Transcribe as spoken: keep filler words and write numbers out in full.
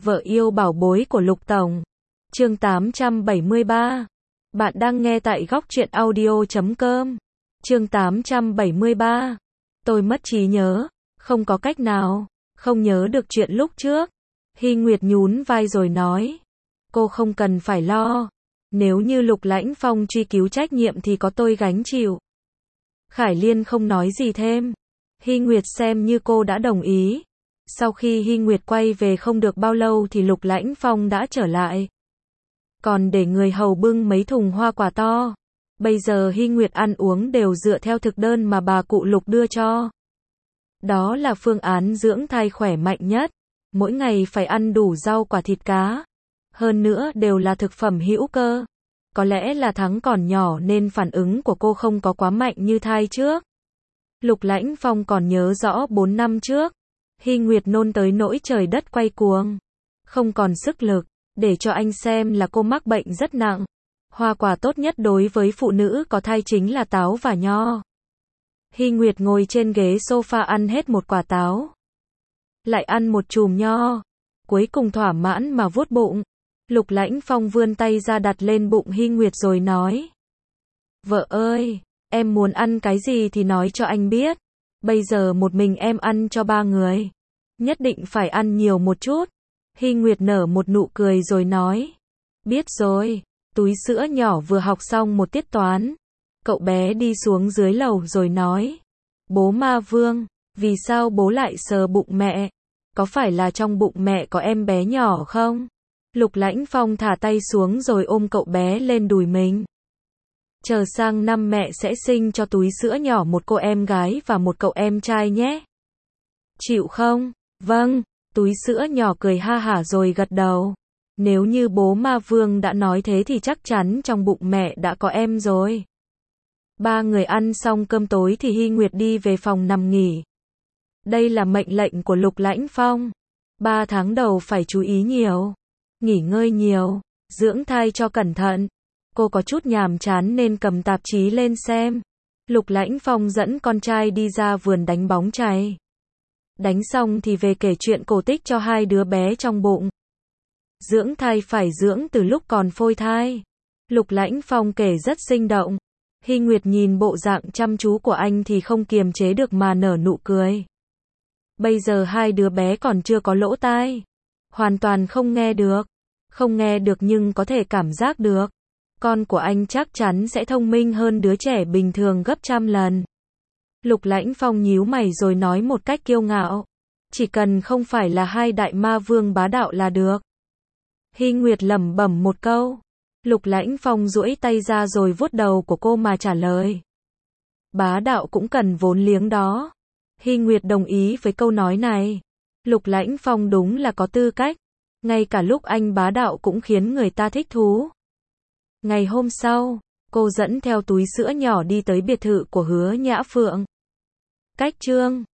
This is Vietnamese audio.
Vợ yêu bảo bối của Lục Tổng. Chương tám trăm bảy mươi ba. Bạn đang nghe tại góc truyện audio chấm com. Chương tám trăm bảy mươi ba. Tôi mất trí nhớ, không có cách nào, không nhớ được chuyện lúc trước. Hy Nguyệt nhún vai rồi nói, cô không cần phải lo, nếu như Lục Lãnh Phong truy cứu trách nhiệm thì có tôi gánh chịu. Khải Liên không nói gì thêm. Hy Nguyệt xem như cô đã đồng ý. Sau khi Hy Nguyệt quay về không được bao lâu thì Lục Lãnh Phong đã trở lại. Còn để người hầu bưng mấy thùng hoa quả to. Bây giờ Hy Nguyệt ăn uống đều dựa theo thực đơn mà bà cụ Lục đưa cho. Đó là phương án dưỡng thai khỏe mạnh nhất. Mỗi ngày phải ăn đủ rau quả thịt cá. Hơn nữa đều là thực phẩm hữu cơ. Có lẽ là tháng còn nhỏ nên phản ứng của cô không có quá mạnh như thai trước. Lục Lãnh Phong còn nhớ rõ bốn năm trước. Hy Nguyệt nôn tới nỗi trời đất quay cuồng. Không còn sức lực, để cho anh xem là cô mắc bệnh rất nặng. Hoa quả tốt nhất đối với phụ nữ có thai chính là táo và nho. Hy Nguyệt ngồi trên ghế sofa ăn hết một quả táo. Lại ăn một chùm nho. Cuối cùng thỏa mãn mà vuốt bụng. Lục Lãnh Phong vươn tay ra đặt lên bụng Hy Nguyệt rồi nói. Vợ ơi, em muốn ăn cái gì thì nói cho anh biết. Bây giờ một mình em ăn cho ba người. Nhất định phải ăn nhiều một chút. Hy Nguyệt nở một nụ cười rồi nói. Biết rồi. Túi sữa nhỏ vừa học xong một tiết toán. Cậu bé đi xuống dưới lầu rồi nói. Bố Ma Vương, vì sao bố lại sờ bụng mẹ? Có phải là trong bụng mẹ có em bé nhỏ không? Lục Lãnh Phong thả tay xuống rồi ôm cậu bé lên đùi mình. Chờ sang năm mẹ sẽ sinh cho túi sữa nhỏ một cô em gái và một cậu em trai nhé. Chịu không? Vâng, túi sữa nhỏ cười ha hả rồi gật đầu. Nếu như bố Ma Vương đã nói thế thì chắc chắn trong bụng mẹ đã có em rồi. Ba người ăn xong cơm tối thì Hy Nguyệt đi về phòng nằm nghỉ. Đây là mệnh lệnh của Lục Lãnh Phong. Ba tháng đầu phải chú ý nhiều. Nghỉ ngơi nhiều, dưỡng thai cho cẩn thận. Cô có chút nhàm chán nên cầm tạp chí lên xem. Lục Lãnh Phong dẫn con trai đi ra vườn đánh bóng chày. Đánh xong thì về kể chuyện cổ tích cho hai đứa bé trong bụng. Dưỡng thai phải dưỡng từ lúc còn phôi thai. Lục Lãnh Phong kể rất sinh động. Hy Nguyệt nhìn bộ dạng chăm chú của anh thì không kiềm chế được mà nở nụ cười. Bây giờ hai đứa bé còn chưa có lỗ tai. Hoàn toàn không nghe được. Không nghe được nhưng có thể cảm giác được. Con của anh chắc chắn sẽ thông minh hơn đứa trẻ bình thường gấp trăm lần. Lục Lãnh Phong nhíu mày rồi nói một cách kiêu ngạo. Chỉ cần không phải là hai đại ma vương bá đạo là được. Hy Nguyệt lẩm bẩm một câu. Lục Lãnh Phong duỗi tay ra rồi vuốt đầu của cô mà trả lời. Bá đạo cũng cần vốn liếng đó. Hy Nguyệt đồng ý với câu nói này. Lục Lãnh Phong đúng là có tư cách. Ngay cả lúc anh bá đạo cũng khiến người ta thích thú. Ngày hôm sau, cô dẫn theo túi sữa nhỏ đi tới biệt thự của Hứa Nhã Phượng. Cách Trương